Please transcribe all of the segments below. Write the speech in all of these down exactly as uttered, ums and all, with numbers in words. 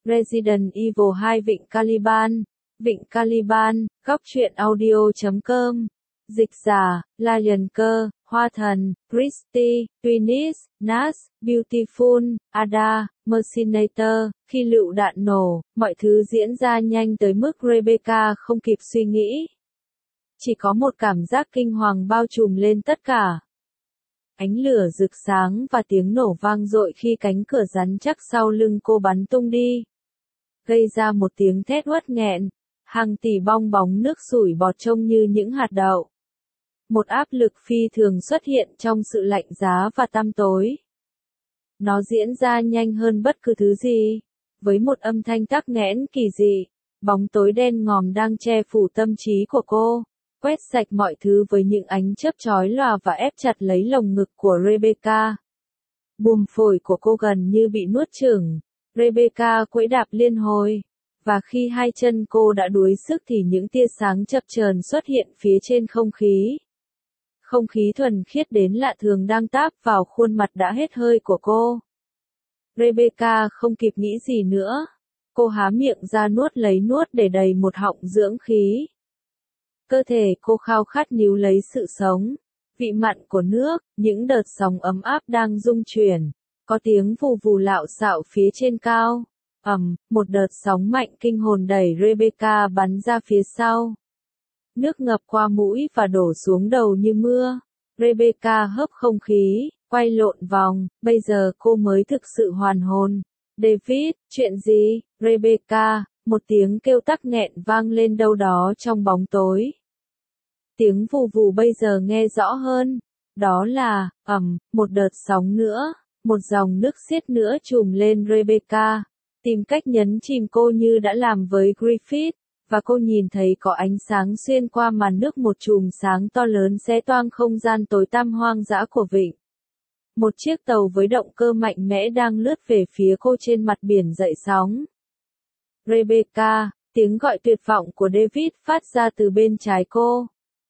Resident Evil hai Vịnh Caliban, Vịnh Caliban, góc truyện audio chấm com. Dịch giả, Lion Cơ, Hoa Thần, Christy, Twinnis, Nas, Beautiful, Ada, Mercinator. Khi lựu đạn nổ, mọi thứ diễn ra nhanh tới mức Rebecca không kịp suy nghĩ. Chỉ có một cảm giác kinh hoàng bao trùm lên tất cả. Ánh lửa rực sáng và tiếng nổ vang dội khi cánh cửa rắn chắc sau lưng cô bắn tung đi. Gây ra một tiếng thét uất nghẹn, hàng tỷ bong bóng nước sủi bọt trông như những hạt đậu. Một áp lực phi thường xuất hiện trong sự lạnh giá và tăm tối. Nó diễn ra nhanh hơn bất cứ thứ gì. Với một âm thanh tắc nghẽn kỳ dị, bóng tối đen ngòm đang che phủ tâm trí của cô, quét sạch mọi thứ với những ánh chớp chói lòa và ép chặt lấy lồng ngực của Rebecca. Buồng phổi của cô gần như bị nuốt chửng. Rebecca quẫy đạp liên hồi, và khi hai chân cô đã đuối sức thì những tia sáng chập chờn xuất hiện phía trên không khí. Không khí thuần khiết đến lạ thường đang táp vào khuôn mặt đã hết hơi của cô. Rebecca không kịp nghĩ gì nữa. Cô há miệng ra nuốt lấy nuốt để đầy một họng dưỡng khí. Cơ thể cô khao khát níu lấy sự sống. Vị mặn của nước, những đợt sóng ấm áp đang rung chuyển. Có tiếng vù vù lạo xạo phía trên cao. Ầm, một đợt sóng mạnh kinh hồn đẩy Rebecca bắn ra phía sau. Nước ngập qua mũi và đổ xuống đầu như mưa. Rebecca hớp không khí, quay lộn vòng, bây giờ cô mới thực sự hoàn hồn. David, chuyện gì? Rebecca, một tiếng kêu tắc nghẹn vang lên đâu đó trong bóng tối. Tiếng vù vù bây giờ nghe rõ hơn. Đó là, ầm, một đợt sóng nữa, một dòng nước xiết nữa trùm lên Rebecca, tìm cách nhấn chìm cô như đã làm với Griffith. Và cô nhìn thấy có ánh sáng xuyên qua màn nước, một chùm sáng to lớn xé toang không gian tối tăm hoang dã của vịnh. Một chiếc tàu với động cơ mạnh mẽ đang lướt về phía cô trên mặt biển dậy sóng. Rebecca, tiếng gọi tuyệt vọng của David phát ra từ bên trái cô.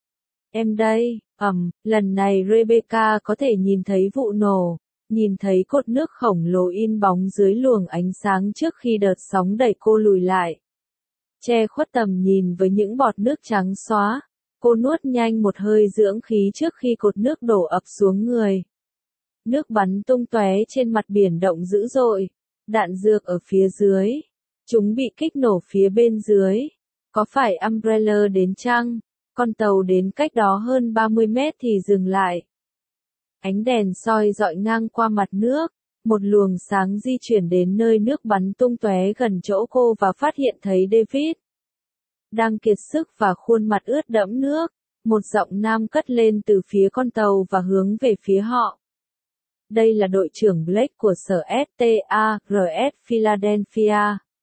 Em đây, ầm, lần này Rebecca có thể nhìn thấy vụ nổ, nhìn thấy cột nước khổng lồ in bóng dưới luồng ánh sáng trước khi đợt sóng đẩy cô lùi lại. Che khuất tầm nhìn với những bọt nước trắng xóa, cô nuốt nhanh một hơi dưỡng khí trước khi cột nước đổ ập xuống người. Nước bắn tung tóe trên mặt biển động dữ dội, đạn dược ở phía dưới, chúng bị kích nổ phía bên dưới. Có phải Umbrella đến chăng? Con tàu đến cách đó hơn ba mươi mét thì dừng lại. Ánh đèn soi dọi ngang qua mặt nước. Một luồng sáng di chuyển đến nơi nước bắn tung tóe gần chỗ cô và phát hiện thấy David đang kiệt sức và khuôn mặt ướt đẫm nước. Một giọng nam cất lên từ phía con tàu và hướng về phía họ. Đây là đội trưởng Blake của sở ét tê a rờ ét Philadelphia.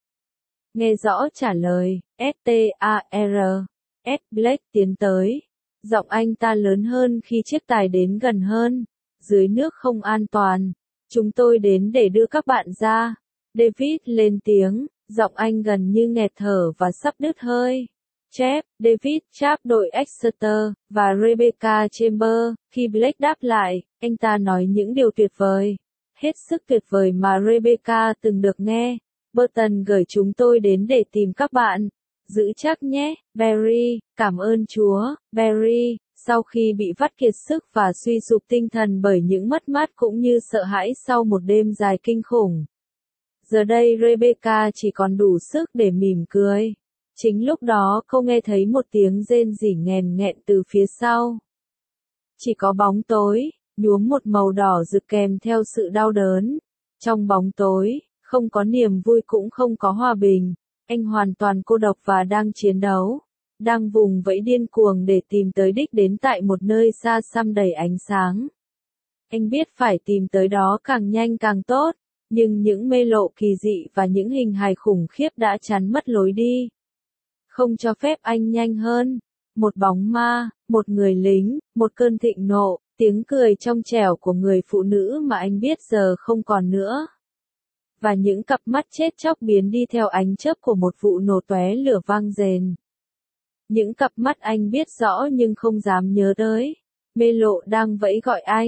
Nghe rõ trả lời, ét tê a rờ ét Blake tiến tới. Giọng anh ta lớn hơn khi chiếc tài đến gần hơn. Dưới nước không an toàn. Chúng tôi đến để đưa các bạn ra. David lên tiếng, giọng anh gần như nghẹt thở và sắp đứt hơi. Jeff, David Chap đội Exeter, và Rebecca Chambers. Khi Blake đáp lại, anh ta nói những điều tuyệt vời. Hết sức tuyệt vời mà Rebecca từng được nghe. Burton gửi chúng tôi đến để tìm các bạn. Giữ chắc nhé, Barry, cảm ơn Chúa, Barry. Sau khi bị vắt kiệt sức và suy sụp tinh thần bởi những mất mát cũng như sợ hãi sau một đêm dài kinh khủng. Giờ đây Rebecca chỉ còn đủ sức để mỉm cười. Chính lúc đó cô nghe thấy một tiếng rên rỉ nghèn nghẹn từ phía sau. Chỉ có bóng tối, nhuốm một màu đỏ rực kèm theo sự đau đớn. Trong bóng tối, không có niềm vui cũng không có hòa bình. Anh hoàn toàn cô độc và đang chiến đấu. Đang vùng vẫy điên cuồng để tìm tới đích đến tại một nơi xa xăm đầy ánh sáng. Anh biết phải tìm tới đó càng nhanh càng tốt, nhưng những mê lộ kỳ dị và những hình hài khủng khiếp đã chắn mất lối đi. Không cho phép anh nhanh hơn. Một bóng ma, một người lính, một cơn thịnh nộ, tiếng cười trong trẻo của người phụ nữ mà anh biết giờ không còn nữa. Và những cặp mắt chết chóc biến đi theo ánh chớp của một vụ nổ tóe lửa vang rền. Những cặp mắt anh biết rõ nhưng không dám nhớ tới. Mê lộ đang vẫy gọi anh.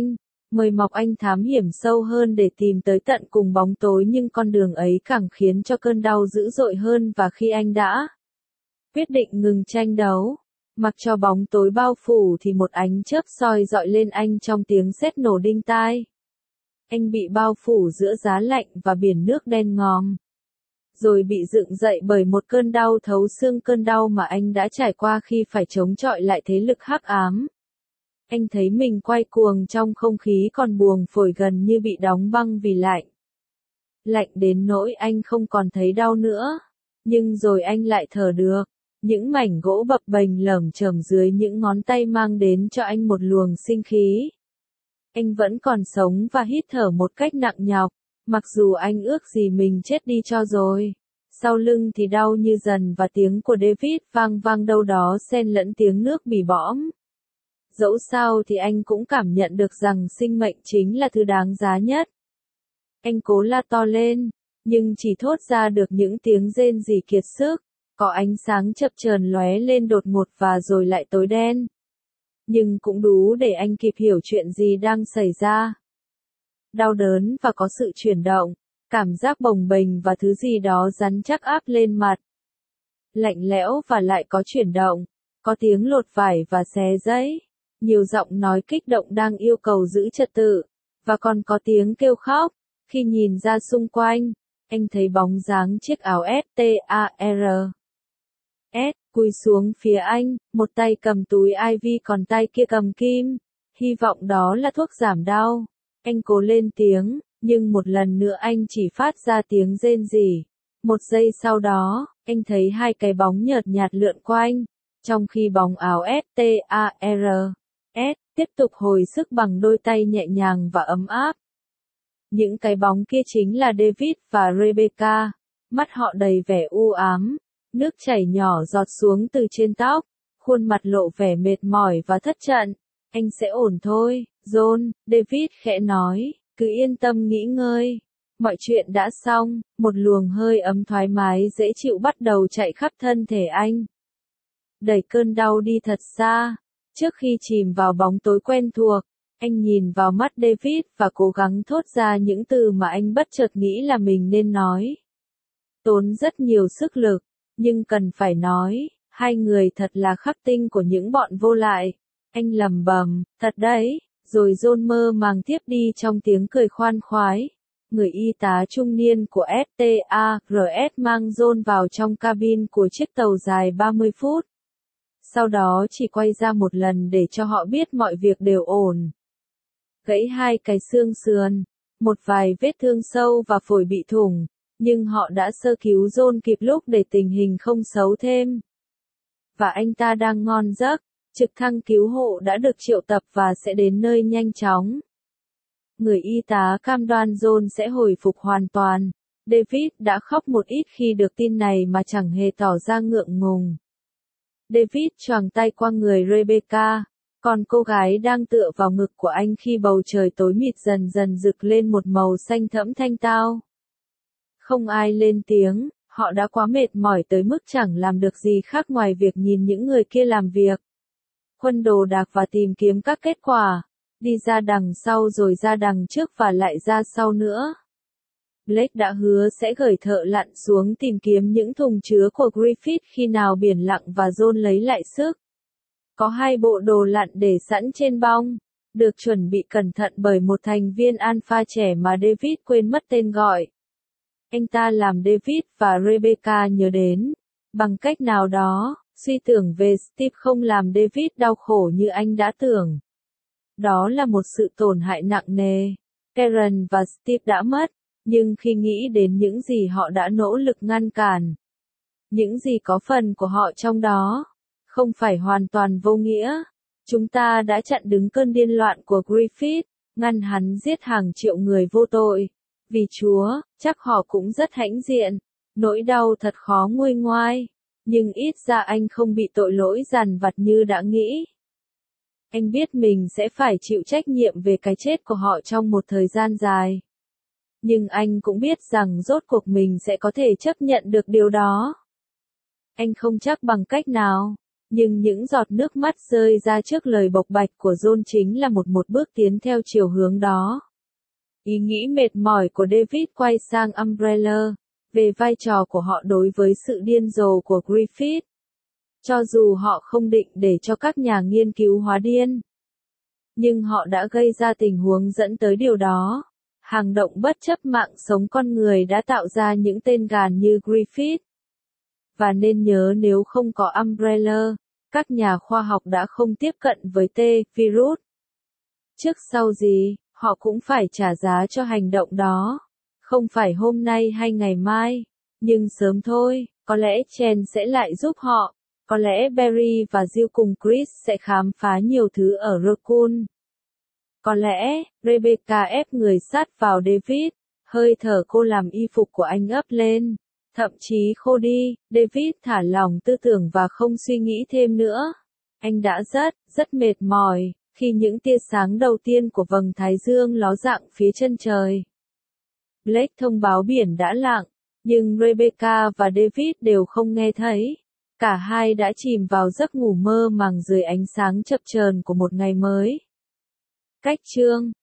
Mời mọc anh thám hiểm sâu hơn để tìm tới tận cùng bóng tối, nhưng con đường ấy càng khiến cho cơn đau dữ dội hơn, và khi anh đã quyết định ngừng tranh đấu, mặc cho bóng tối bao phủ, thì một ánh chớp soi dọi lên anh trong tiếng sét nổ đinh tai. Anh bị bao phủ giữa giá lạnh và biển nước đen ngòm, rồi bị dựng dậy bởi một cơn đau thấu xương, cơn đau mà anh đã trải qua khi phải chống chọi lại thế lực hắc ám. Anh thấy mình quay cuồng trong không khí, còn buồng phổi gần như bị đóng băng vì lạnh. Lạnh đến nỗi anh không còn thấy đau nữa, nhưng rồi anh lại thở được. Những mảnh gỗ bập bềnh lởm chởm dưới những ngón tay mang đến cho anh một luồng sinh khí. Anh vẫn còn sống và hít thở một cách nặng nhọc, mặc dù anh ước gì mình chết đi cho rồi. Sau lưng thì đau như dần, và tiếng của David vang vang đâu đó xen lẫn tiếng nước bỉ bõm. Dẫu sao thì anh cũng cảm nhận được rằng sinh mệnh chính là thứ đáng giá nhất. Anh cố la to lên, nhưng chỉ thốt ra được những tiếng rên rỉ kiệt sức. Có ánh sáng chập chờn lóe lên đột ngột và rồi lại tối đen. Nhưng cũng đủ để anh kịp hiểu chuyện gì đang xảy ra. Đau đớn và có sự chuyển động, cảm giác bồng bềnh và thứ gì đó rắn chắc áp lên mặt. Lạnh lẽo và lại có chuyển động, có tiếng lột vải và xé giấy, nhiều giọng nói kích động đang yêu cầu giữ trật tự, và còn có tiếng kêu khóc. Khi nhìn ra xung quanh, anh thấy bóng dáng chiếc áo ét tê a rờ S, cúi xuống phía anh, một tay cầm túi i vê còn tay kia cầm kim. Hy vọng đó là thuốc giảm đau. Anh cố lên tiếng, nhưng một lần nữa anh chỉ phát ra tiếng rên rỉ. Một giây sau đó, anh thấy hai cái bóng nhợt nhạt lượn quanh, trong khi bóng áo ét tê a rờ S tiếp tục hồi sức bằng đôi tay nhẹ nhàng và ấm áp. Những cái bóng kia chính là David và Rebecca, mắt họ đầy vẻ u ám. Nước chảy nhỏ giọt xuống từ trên tóc, khuôn mặt lộ vẻ mệt mỏi và thất trận. Anh sẽ ổn thôi, John, David khẽ nói, cứ yên tâm nghỉ ngơi. Mọi chuyện đã xong, một luồng hơi ấm thoải mái dễ chịu bắt đầu chạy khắp thân thể anh. Đẩy cơn đau đi thật xa. Trước khi chìm vào bóng tối quen thuộc, anh nhìn vào mắt David và cố gắng thốt ra những từ mà anh bất chợt nghĩ là mình nên nói. Tốn rất nhiều sức lực. Nhưng cần phải nói, hai người thật là khắc tinh của những bọn vô lại. Anh lầm bầm, thật đấy, rồi John mơ màng tiếp đi trong tiếng cười khoan khoái. Người y tá trung niên của ét tê a rờ ét mang John vào trong cabin của chiếc tàu dài ba mươi phút. Sau đó chỉ quay ra một lần để cho họ biết mọi việc đều ổn. Gãy hai cái xương sườn, một vài vết thương sâu và phổi bị thủng. Nhưng họ đã sơ cứu John kịp lúc để tình hình không xấu thêm. Và anh ta đang ngon giấc, trực thăng cứu hộ đã được triệu tập và sẽ đến nơi nhanh chóng. Người y tá cam đoan John sẽ hồi phục hoàn toàn. David đã khóc một ít khi được tin này mà chẳng hề tỏ ra ngượng ngùng. David choàng tay qua người Rebecca, còn cô gái đang tựa vào ngực của anh khi bầu trời tối mịt dần dần rực lên một màu xanh thẫm thanh tao. Không ai lên tiếng, họ đã quá mệt mỏi tới mức chẳng làm được gì khác ngoài việc nhìn những người kia làm việc. Khuân đồ đạc và tìm kiếm các kết quả, đi ra đằng sau rồi ra đằng trước và lại ra sau nữa. Blake đã hứa sẽ gửi thợ lặn xuống tìm kiếm những thùng chứa của Griffith khi nào biển lặng và John lấy lại sức. Có hai bộ đồ lặn để sẵn trên bong, được chuẩn bị cẩn thận bởi một thành viên Alpha trẻ mà David quên mất tên gọi. Anh ta làm David và Rebecca nhớ đến, bằng cách nào đó, suy tưởng về Steve không làm David đau khổ như anh đã tưởng. Đó là một sự tổn hại nặng nề. Karen và Steve đã mất, nhưng khi nghĩ đến những gì họ đã nỗ lực ngăn cản, những gì có phần của họ trong đó, không phải hoàn toàn vô nghĩa. Chúng ta đã chặn đứng cơn điên loạn của Griffith, ngăn hắn giết hàng triệu người vô tội. Vì Chúa, chắc họ cũng rất hãnh diện. Nỗi đau thật khó nguôi ngoai. Nhưng ít ra anh không bị tội lỗi dằn vặt như đã nghĩ. Anh biết mình sẽ phải chịu trách nhiệm về cái chết của họ trong một thời gian dài. Nhưng anh cũng biết rằng rốt cuộc mình sẽ có thể chấp nhận được điều đó. Anh không chắc bằng cách nào. Nhưng những giọt nước mắt rơi ra trước lời bộc bạch của John chính là một một bước tiến theo chiều hướng đó. Ý nghĩ mệt mỏi của David quay sang Umbrella, về vai trò của họ đối với sự điên rồ của Griffith. Cho dù họ không định để cho các nhà nghiên cứu hóa điên, nhưng họ đã gây ra tình huống dẫn tới điều đó. Hành động bất chấp mạng sống con người đã tạo ra những tên gàn như Griffith. Và nên nhớ nếu không có Umbrella, các nhà khoa học đã không tiếp cận với T-virus. Trước sau gì, họ cũng phải trả giá cho hành động đó. Không phải hôm nay hay ngày mai, nhưng sớm thôi, có lẽ Chen sẽ lại giúp họ. Có lẽ Barry và Jill cùng Chris sẽ khám phá nhiều thứ ở Raccoon. Có lẽ, Rebecca ép người sát vào David, hơi thở cô làm y phục của anh ấp lên. Thậm chí khô đi, David thả lỏng tư tưởng và không suy nghĩ thêm nữa. Anh đã rất, rất mệt mỏi, khi những tia sáng đầu tiên của vầng thái dương ló dạng phía chân trời. Blake thông báo biển đã lặng, nhưng Rebecca và David đều không nghe thấy. Cả hai đã chìm vào giấc ngủ mơ màng dưới ánh sáng chập chờn của một ngày mới. Cách chương